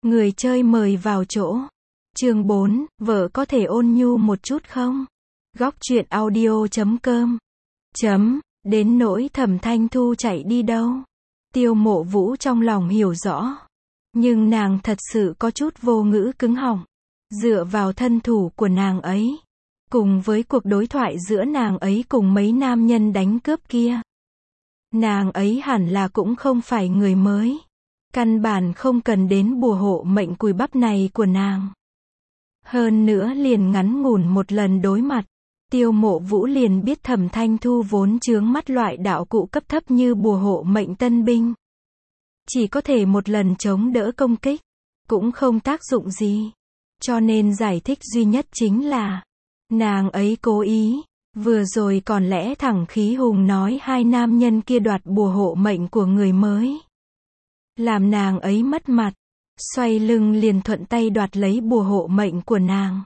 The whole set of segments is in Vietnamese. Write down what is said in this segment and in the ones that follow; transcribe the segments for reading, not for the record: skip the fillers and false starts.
Người chơi mời vào chỗ. Chương 4, vợ có thể ôn nhu một chút không? Góc truyện audio.com. Đến nỗi Thẩm Thanh Thu chạy đi đâu? Tiêu Mộ Vũ trong lòng hiểu rõ. Nhưng nàng thật sự có chút vô ngữ cứng họng. Dựa vào thân thủ của nàng ấy, cùng với cuộc đối thoại giữa nàng ấy cùng mấy nam nhân đánh cướp kia, nàng ấy hẳn là cũng không phải người mới. Căn bản không cần đến bùa hộ mệnh cùi bắp này của nàng. Hơn nữa liền ngắn ngủn một lần đối mặt, Tiêu Mộ Vũ liền biết Thẩm Thanh Thu vốn chướng mắt loại đạo cụ cấp thấp như bùa hộ mệnh tân binh. Chỉ có thể một lần chống đỡ công kích, cũng không tác dụng gì. Cho nên giải thích duy nhất chính là, nàng ấy cố ý, vừa rồi còn lẽ thẳng khí hùng nói hai nam nhân kia đoạt bùa hộ mệnh của người mới. Làm nàng ấy mất mặt, xoay lưng liền thuận tay đoạt lấy bùa hộ mệnh của nàng.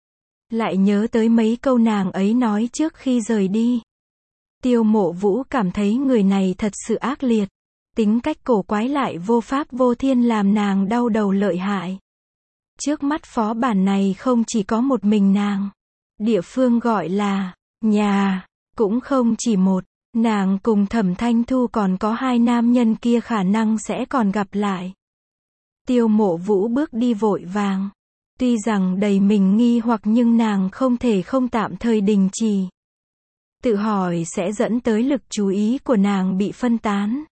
Lại nhớ tới mấy câu nàng ấy nói trước khi rời đi. Tiêu Mộ Vũ cảm thấy người này thật sự ác liệt. Tính cách cổ quái lại vô pháp vô thiên làm nàng đau đầu lợi hại. Trước mắt phó bản này không chỉ có một mình nàng. Địa phương gọi là nhà, cũng không chỉ một. Nàng cùng Thẩm Thanh Thu còn có hai nam nhân kia khả năng sẽ còn gặp lại. Tiêu Mộ Vũ bước đi vội vàng. Tuy rằng đầy mình nghi hoặc nhưng nàng không thể không tạm thời đình chỉ. Tự hỏi sẽ dẫn tới lực chú ý của nàng bị phân tán.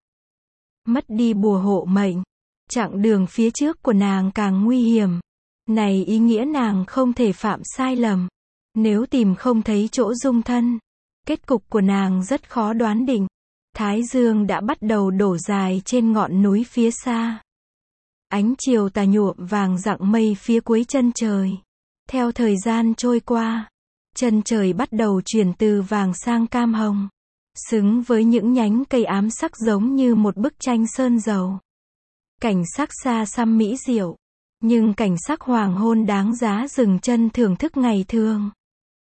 Mất đi bùa hộ mệnh, chặng đường phía trước của nàng càng nguy hiểm. Này ý nghĩa nàng không thể phạm sai lầm. Nếu tìm không thấy chỗ dung thân, kết cục của nàng rất khó đoán định. Thái dương đã bắt đầu đổ dài trên ngọn núi phía xa. Ánh chiều tà nhuộm vàng rạng mây phía cuối chân trời. Theo thời gian trôi qua, chân trời bắt đầu chuyển từ vàng sang cam hồng, xứng với những nhánh cây ám sắc giống như một bức tranh sơn dầu. Cảnh sắc xa xăm mỹ diệu, nhưng cảnh sắc hoàng hôn đáng giá dừng chân thưởng thức ngày thường.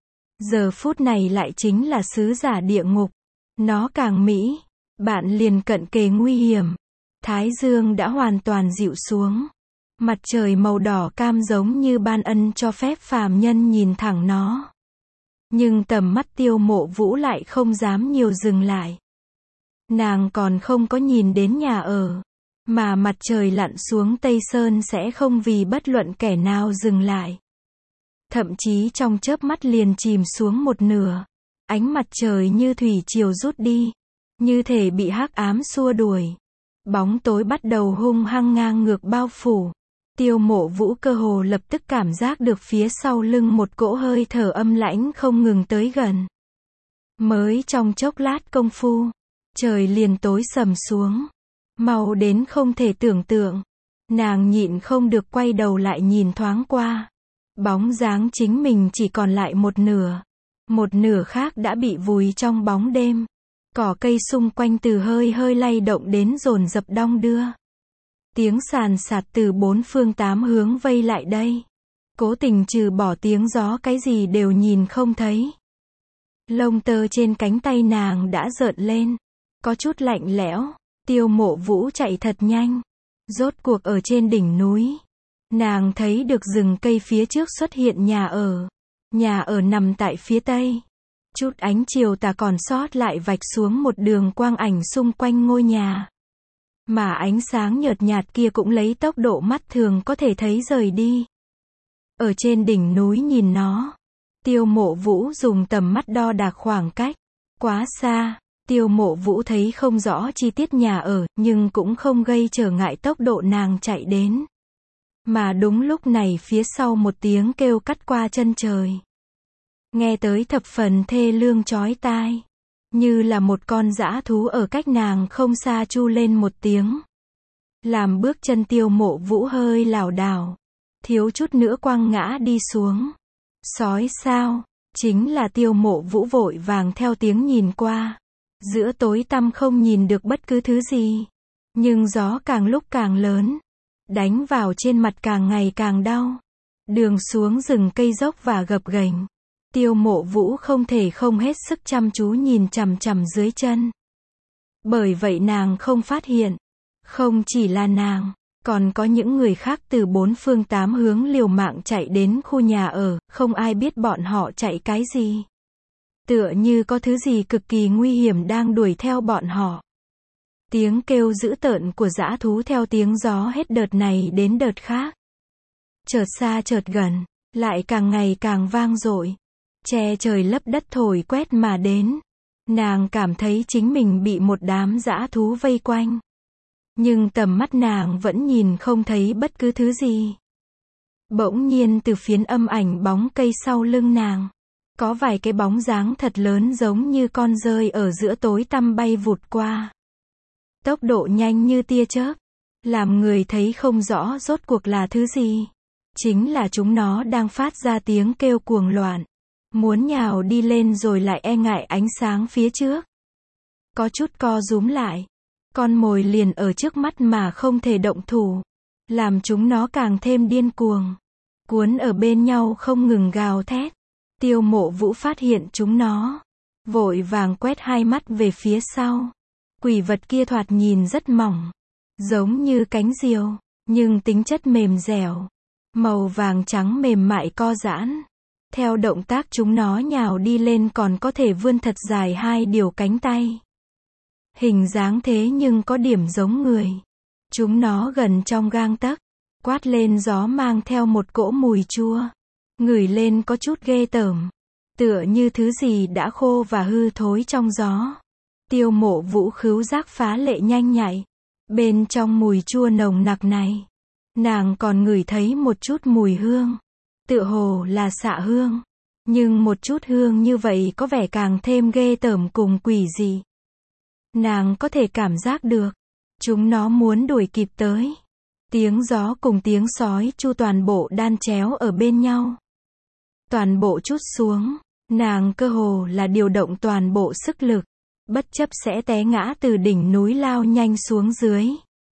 Giờ phút này lại chính là sứ giả địa ngục. Nó càng mỹ, bạn liền cận kề nguy hiểm. Thái dương đã hoàn toàn dịu xuống. Mặt trời màu đỏ cam giống như ban ân cho phép phàm nhân nhìn thẳng nó. Nhưng tầm mắt Tiêu Mộ Vũ lại không dám nhiều dừng lại. Nàng còn không có nhìn đến nhà ở, mà mặt trời lặn xuống Tây Sơn sẽ không vì bất luận kẻ nào dừng lại. Thậm chí trong chớp mắt liền chìm xuống một nửa. Ánh mặt trời như thủy triều rút đi, như thể bị hắc ám xua đuổi. Bóng tối bắt đầu hung hăng ngang ngược bao phủ. Tiêu Mộ Vũ cơ hồ lập tức cảm giác được phía sau lưng một cỗ hơi thở âm lãnh không ngừng tới gần. Mới trong chốc lát công phu, trời liền tối sầm xuống. Mau đến không thể tưởng tượng. Nàng nhịn không được quay đầu lại nhìn thoáng qua. Bóng dáng chính mình chỉ còn lại một nửa. Một nửa khác đã bị vùi trong bóng đêm. Cỏ cây xung quanh từ hơi hơi lay động đến dồn dập đong đưa. Tiếng sàn sạt từ bốn phương tám hướng vây lại đây. Cố tình trừ bỏ tiếng gió cái gì đều nhìn không thấy. Lông tơ trên cánh tay nàng đã rợn lên. Có chút lạnh lẽo. Tiêu Mộ Vũ chạy thật nhanh. Rốt cuộc ở trên đỉnh núi. Nàng thấy được rừng cây phía trước xuất hiện nhà ở. Nhà ở nằm tại phía tây. Chút ánh chiều tà còn sót lại vạch xuống một đường quang ảnh xung quanh ngôi nhà. Mà ánh sáng nhợt nhạt kia cũng lấy tốc độ mắt thường có thể thấy rời đi. Ở trên đỉnh núi nhìn nó. Tiêu Mộ Vũ dùng tầm mắt đo đạc khoảng cách. Quá xa. Tiêu Mộ Vũ thấy không rõ chi tiết nhà ở, nhưng cũng không gây trở ngại tốc độ nàng chạy đến. Mà đúng lúc này phía sau một tiếng kêu cắt qua chân trời. Nghe tới thập phần thê lương chói tai. Như là một con dã thú ở cách nàng không xa chu lên một tiếng. Làm bước chân Tiêu Mộ Vũ hơi lảo đảo. Thiếu chút nữa quăng ngã đi xuống. Sói sao? Chính là Tiêu Mộ Vũ vội vàng theo tiếng nhìn qua. Giữa tối tăm không nhìn được bất cứ thứ gì. Nhưng gió càng lúc càng lớn. Đánh vào trên mặt càng ngày càng đau. Đường xuống rừng cây dốc và gập ghềnh. Tiêu Mộ Vũ không thể không hết sức chăm chú nhìn chằm chằm dưới chân. Bởi vậy nàng không phát hiện. Không chỉ là nàng, Còn có những người khác từ bốn phương tám hướng liều mạng chạy đến khu nhà ở, không ai biết bọn họ chạy cái gì. Tựa như có thứ gì cực kỳ nguy hiểm đang đuổi theo bọn họ. Tiếng kêu dữ tợn của dã thú theo tiếng gió hết đợt này đến đợt khác. Chợt xa chợt gần, lại càng ngày càng vang dội. Che trời lấp đất thổi quét mà đến. Nàng cảm thấy chính mình bị một đám dã thú vây quanh. Nhưng tầm mắt nàng vẫn nhìn không thấy bất cứ thứ gì. Bỗng nhiên từ phiến âm ảnh bóng cây sau lưng nàng, có vài cái bóng dáng thật lớn giống như con dơi ở giữa tối tăm bay vụt qua. Tốc độ nhanh như tia chớp, làm người thấy không rõ rốt cuộc là thứ gì. Chính là chúng nó đang phát ra tiếng kêu cuồng loạn, muốn nhào đi lên rồi lại e ngại ánh sáng phía trước. Có chút co rúm lại, con mồi liền ở trước mắt mà không thể động thủ, làm chúng nó càng thêm điên cuồng, cuốn ở bên nhau không ngừng gào thét. Tiêu Mộ Vũ phát hiện chúng nó, vội vàng quét hai mắt về phía sau. Quỷ vật kia thoạt nhìn rất mỏng, giống như cánh diều, nhưng tính chất mềm dẻo, màu vàng trắng mềm mại co giãn. Theo động tác chúng nó nhào đi lên còn có thể vươn thật dài hai điều cánh tay. Hình dáng thế nhưng có điểm giống người. Chúng nó gần trong gang tấc, quát lên gió mang theo một cỗ mùi chua. Ngửi lên có chút ghê tởm, tựa như thứ gì đã khô và hư thối trong gió. Tiêu Mộ Vũ khứu giác phá lệ nhanh nhạy. Bên trong mùi chua nồng nặc này, nàng còn ngửi thấy một chút mùi hương. Tựa hồ là xạ hương. Nhưng một chút hương như vậy có vẻ càng thêm ghê tởm cùng quỷ dị. Nàng có thể cảm giác được, chúng nó muốn đuổi kịp tới. Tiếng gió cùng tiếng sói chu toàn bộ đan chéo ở bên nhau. Toàn bộ trút xuống, nàng cơ hồ là điều động toàn bộ sức lực, bất chấp sẽ té ngã từ đỉnh núi lao nhanh xuống dưới.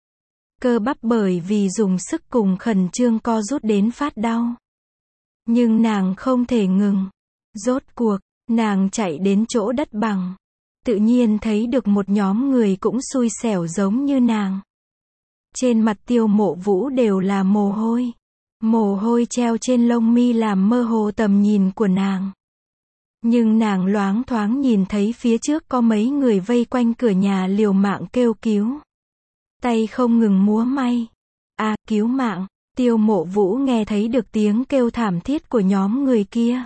Cơ bắp bởi vì dùng sức cùng khẩn trương co rút đến phát đau. Nhưng nàng không thể ngừng. Rốt cuộc, nàng chạy đến chỗ đất bằng. Tự nhiên thấy được một nhóm người cũng xui xẻo giống như nàng. Trên mặt Tiêu Mộ Vũ đều là mồ hôi. Mồ hôi treo trên lông mi làm mơ hồ tầm nhìn của nàng. Nhưng nàng loáng thoáng nhìn thấy phía trước có mấy người vây quanh cửa nhà liều mạng kêu cứu. Tay không ngừng múa may. À, cứu mạng. Tiêu Mộ Vũ nghe thấy được tiếng kêu thảm thiết của nhóm người kia.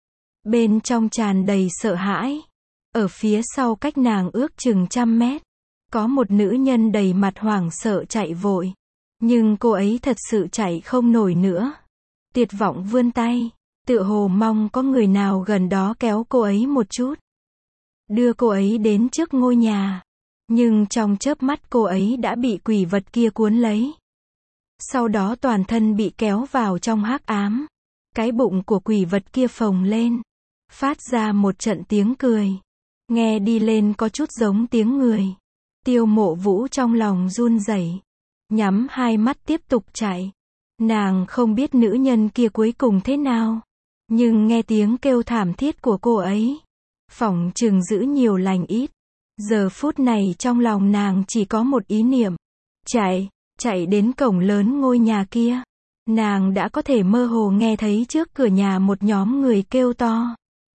Bên trong tràn đầy sợ hãi. Ở phía sau cách nàng ước chừng 100 mét. Có một nữ nhân đầy mặt hoảng sợ chạy vội. Nhưng cô ấy thật sự chạy không nổi nữa. Tuyệt vọng vươn tay. Tựa hồ mong có người nào gần đó kéo cô ấy một chút. Đưa cô ấy đến trước ngôi nhà. Nhưng trong chớp mắt cô ấy đã bị quỷ vật kia cuốn lấy. Sau đó toàn thân bị kéo vào trong hắc ám. Cái bụng của quỷ vật kia phồng lên. Phát ra một trận tiếng cười. Nghe đi lên có chút giống tiếng người. Tiêu Mộ Vũ trong lòng run rẩy, nhắm hai mắt tiếp tục chạy. Nàng không biết nữ nhân kia cuối cùng thế nào. Nhưng nghe tiếng kêu thảm thiết của cô ấy, phỏng chừng giữ nhiều lành ít. Giờ phút này trong lòng nàng chỉ có một ý niệm. Chạy đến cổng lớn ngôi nhà kia. Nàng đã có thể mơ hồ nghe thấy trước cửa nhà một nhóm người kêu to.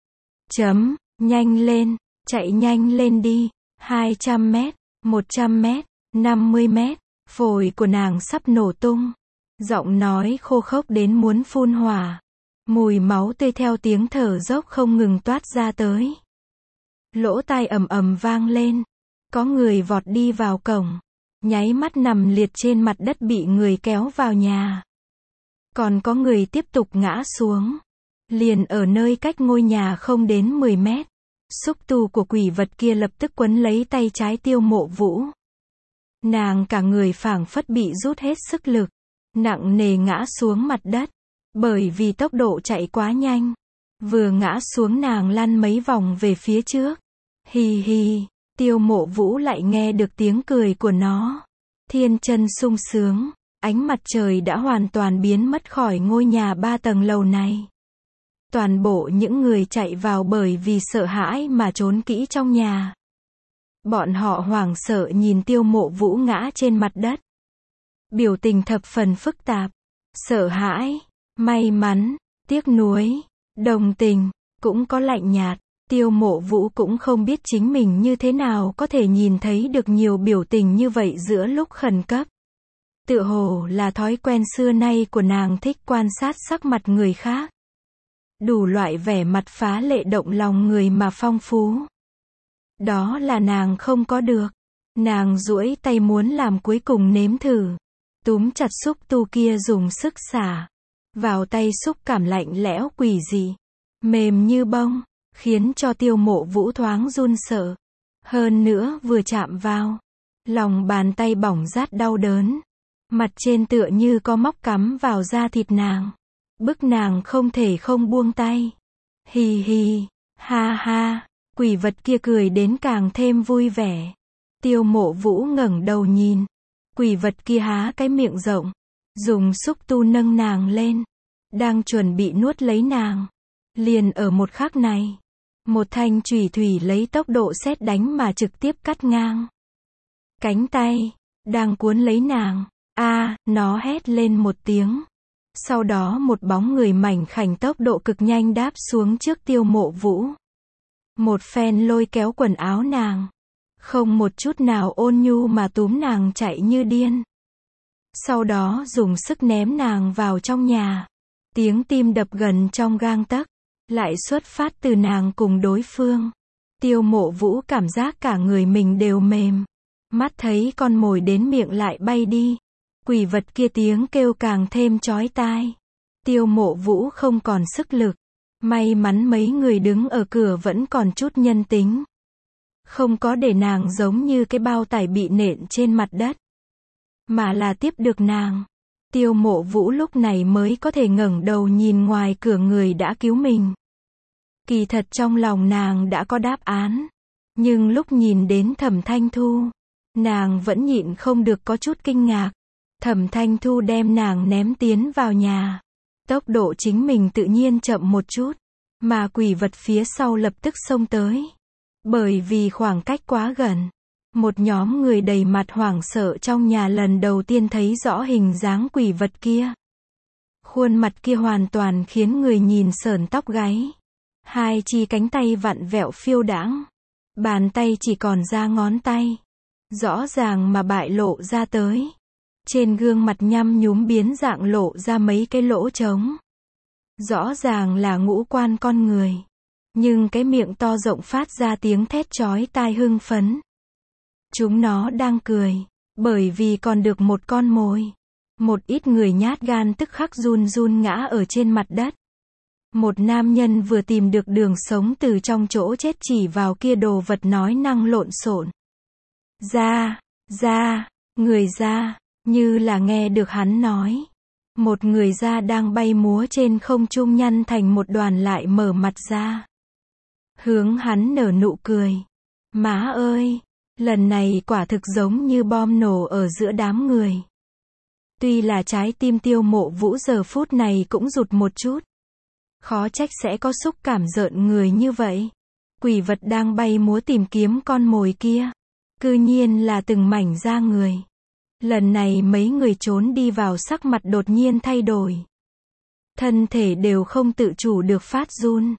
Nhanh lên, chạy nhanh lên đi. 200 mét, 100 mét, 50 mét. Phổi của nàng sắp nổ tung. Giọng nói khô khốc đến muốn phun hỏa. Mùi máu tươi theo tiếng thở dốc không ngừng toát ra tới. Lỗ tai ầm ầm vang lên. Có người vọt đi vào cổng. Nháy mắt nằm liệt trên mặt đất bị người kéo vào nhà. Còn có người tiếp tục ngã xuống. Liền ở nơi cách ngôi nhà không đến 10 mét. Xúc tu của quỷ vật kia lập tức quấn lấy tay trái Tiêu Mộ Vũ. Nàng cả người phảng phất bị rút hết sức lực. Nặng nề ngã xuống mặt đất. Bởi vì tốc độ chạy quá nhanh. Vừa ngã xuống nàng lăn mấy vòng về phía trước. Hì hì. Tiêu Mộ Vũ lại nghe được tiếng cười của nó. Thiên chân sung sướng. Ánh mặt trời đã hoàn toàn biến mất khỏi ngôi nhà 3 tầng lầu này. Toàn bộ những người chạy vào bởi vì sợ hãi mà trốn kỹ trong nhà. Bọn họ hoảng sợ nhìn Tiêu Mộ Vũ ngã trên mặt đất. biểu tình thập phần phức tạp. Sợ hãi, may mắn, tiếc nuối, đồng tình, cũng có lạnh nhạt. Tiêu Mộ Vũ cũng không biết chính mình như thế nào có thể nhìn thấy được nhiều biểu tình như vậy giữa lúc khẩn cấp. Tựa hồ là thói quen xưa nay của nàng thích quan sát sắc mặt người khác. Đủ loại vẻ mặt phá lệ động lòng người mà phong phú. Đó là nàng không có được. Nàng duỗi tay muốn làm cuối cùng nếm thử. Túm chặt xúc tu kia dùng sức xả. Vào tay xúc cảm lạnh lẽo quỷ dị. Mềm như bông. Khiến cho Tiêu Mộ Vũ thoáng run sợ. Hơn nữa vừa chạm vào. Lòng bàn tay bỏng rát đau đớn. Mặt trên tựa như có móc cắm vào da thịt nàng. Bức nàng không thể không buông tay. Hì hì, ha ha, quỷ vật kia cười đến càng thêm vui vẻ. Tiêu Mộ Vũ ngẩng đầu nhìn. Quỷ vật kia há cái miệng rộng. Dùng xúc tu nâng nàng lên. Đang chuẩn bị nuốt lấy nàng. Liền ở một khắc này. Một thanh chùy thủy lấy tốc độ sét đánh mà trực tiếp cắt ngang. Cánh tay. Đang cuốn lấy nàng. Nó hét lên một tiếng. Sau đó một bóng người mảnh khảnh tốc độ cực nhanh đáp xuống trước Tiêu Mộ Vũ. Một phen lôi kéo quần áo nàng. Không một chút nào ôn nhu mà túm nàng chạy như điên. Sau đó dùng sức ném nàng vào trong nhà. Tiếng tim đập gần trong gang tấc. Lại xuất phát từ nàng cùng đối phương. Tiêu Mộ Vũ cảm giác cả người mình đều mềm. Mắt thấy con mồi đến miệng lại bay đi. Quỷ vật kia tiếng kêu càng thêm chói tai. Tiêu Mộ Vũ không còn sức lực. May mắn mấy người đứng ở cửa vẫn còn chút nhân tính. Không có để nàng giống như cái bao tải bị nện trên mặt đất. Mà là tiếp được nàng. Tiêu Mộ Vũ lúc này mới có thể ngẩng đầu nhìn ngoài cửa người đã cứu mình. Kỳ thật trong lòng nàng đã có đáp án. Nhưng lúc nhìn đến Thẩm Thanh Thu, nàng vẫn nhịn không được có chút kinh ngạc. Thẩm Thanh Thu đem nàng ném tiến vào nhà. Tốc độ chính mình tự nhiên chậm một chút. Mà quỷ vật phía sau lập tức xông tới. Bởi vì khoảng cách quá gần. Một nhóm người đầy mặt hoảng sợ trong nhà lần đầu tiên thấy rõ hình dáng quỷ vật kia. Khuôn mặt kia hoàn toàn khiến người nhìn sởn tóc gáy. Hai chi cánh tay vặn vẹo phiêu đãng. Bàn tay chỉ còn ra ngón tay. Rõ ràng mà bại lộ ra tới. Trên gương mặt nhăm nhúm biến dạng lộ ra mấy cái lỗ trống. Rõ ràng là ngũ quan con người. Nhưng cái miệng to rộng phát ra tiếng thét chói tai hưng phấn. Chúng nó đang cười. Bởi vì còn được một con mồi. Một ít người nhát gan tức khắc run run ngã ở trên mặt đất. Một nam nhân vừa tìm được đường sống từ trong chỗ chết chỉ vào kia đồ vật nói năng lộn xộn. Người ra, như là nghe được hắn nói. Một người da đang bay múa trên không trung nhăn thành một đoàn lại mở mặt ra. Hướng hắn nở nụ cười. Má ơi, lần này quả thực giống như bom nổ ở giữa đám người. Tuy là trái tim Tiêu Mộ Vũ giờ phút này cũng rụt một chút. Khó trách sẽ có xúc cảm rợn người như vậy. Quỷ vật đang bay múa tìm kiếm con mồi kia. Cư nhiên là từng mảnh da người. Lần này mấy người trốn đi vào sắc mặt đột nhiên thay đổi. Thân thể đều không tự chủ được phát run.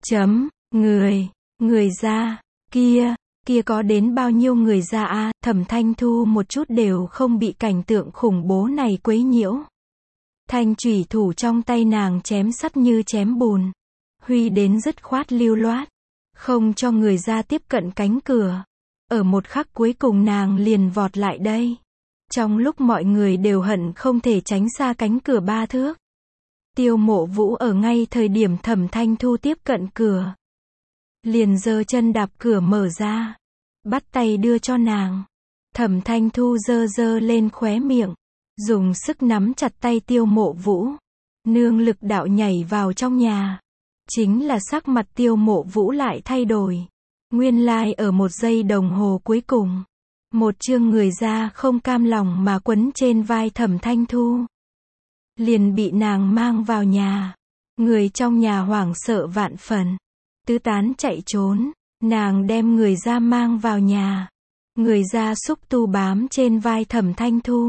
Người da, kia có đến bao nhiêu người da a? Thẩm Thanh Thu một chút đều không bị cảnh tượng khủng bố này quấy nhiễu. Thanh chủy thủ trong tay nàng chém sắt như chém bùn. Huy đến dứt khoát lưu loát. Không cho người ra tiếp cận cánh cửa. Ở một khắc cuối cùng nàng liền vọt lại đây. Trong lúc mọi người đều hận không thể tránh xa cánh cửa 3 thước. Tiêu Mộ Vũ ở ngay thời điểm Thẩm Thanh Thu tiếp cận cửa. Liền giơ chân đạp cửa mở ra. Bắt tay đưa cho nàng. Thẩm Thanh Thu giơ lên khóe miệng. Dùng sức nắm chặt tay Tiêu Mộ Vũ. Nương lực đạo nhảy vào trong nhà. Chính là sắc mặt Tiêu Mộ Vũ lại thay đổi. Nguyên lai ở một giây đồng hồ cuối cùng. Một chương người da không cam lòng mà quấn trên vai Thẩm Thanh Thu. Liền bị nàng mang vào nhà. Người trong nhà hoảng sợ vạn phần. Tứ tán chạy trốn. Nàng đem người da mang vào nhà. Người da xúc tu bám trên vai Thẩm Thanh Thu.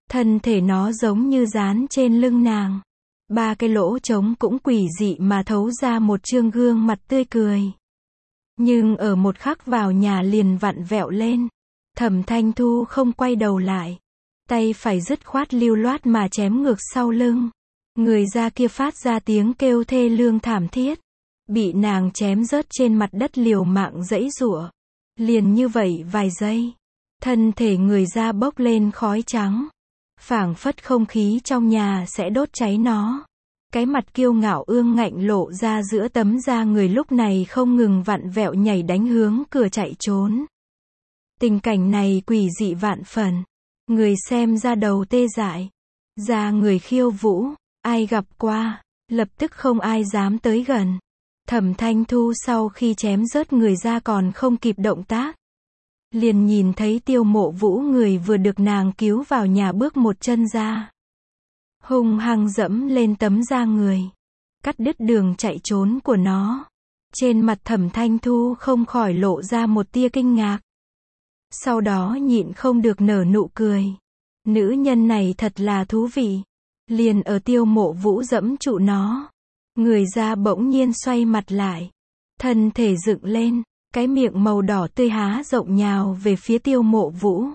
Thân thể nó giống như dán trên lưng nàng. 3 cái lỗ trống cũng quỷ dị mà thấu ra một trương gương mặt tươi cười. Nhưng ở một khắc vào nhà liền vặn vẹo lên. Thẩm Thanh Thu không quay đầu lại. Tay phải dứt khoát lưu loát mà chém ngược sau lưng. Người da kia phát ra tiếng kêu thê lương thảm thiết. Bị nàng chém rớt trên mặt đất liều mạng giãy giụa. Liền như vậy vài giây. Thân thể người da bốc lên khói trắng. Phảng phất không khí trong nhà sẽ đốt cháy nó. Cái mặt kiêu ngạo ương ngạnh lộ ra giữa tấm da người lúc này không ngừng vặn vẹo nhảy đánh hướng cửa chạy trốn. Tình cảnh này quỷ dị vạn phần. Người xem ra đầu tê dại. Da người khiêu vũ, ai gặp qua, lập tức không ai dám tới gần. Thẩm Thanh Thu sau khi chém rớt người ra còn không kịp động tác. Liền nhìn thấy Tiêu Mộ Vũ người vừa được nàng cứu vào nhà bước một chân ra. Hung hăng dẫm lên tấm da người. Cắt đứt đường chạy trốn của nó. Trên mặt Thẩm Thanh Thu không khỏi lộ ra một tia kinh ngạc. Sau đó nhịn không được nở nụ cười. Nữ nhân này thật là thú vị. Liền ở Tiêu Mộ Vũ dẫm trụ nó. Người da bỗng nhiên xoay mặt lại. Thân thể dựng lên. Cái miệng màu đỏ tươi há rộng nhào về phía Tiêu Mộ Vũ.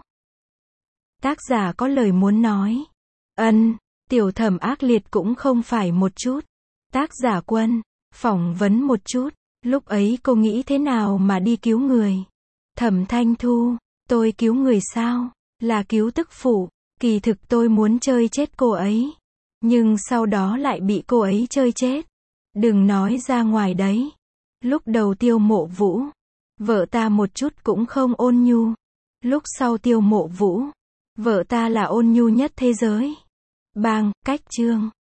Tác giả có lời muốn nói. Tiểu Thẩm ác liệt cũng không phải một chút. Tác giả Quân. Phỏng vấn một chút. Lúc ấy cô nghĩ thế nào mà đi cứu người? Thẩm Thanh Thu. Tôi cứu người sao? Là cứu tức phụ. Kỳ thực tôi muốn chơi chết cô ấy. Nhưng sau đó lại bị cô ấy chơi chết. Đừng nói ra ngoài đấy. Lúc đầu Tiêu Mộ Vũ. Vợ ta một chút cũng không ôn nhu. Lúc sau Tiêu Mộ Vũ. Vợ ta là ôn nhu nhất thế giới. Bang, cách chương.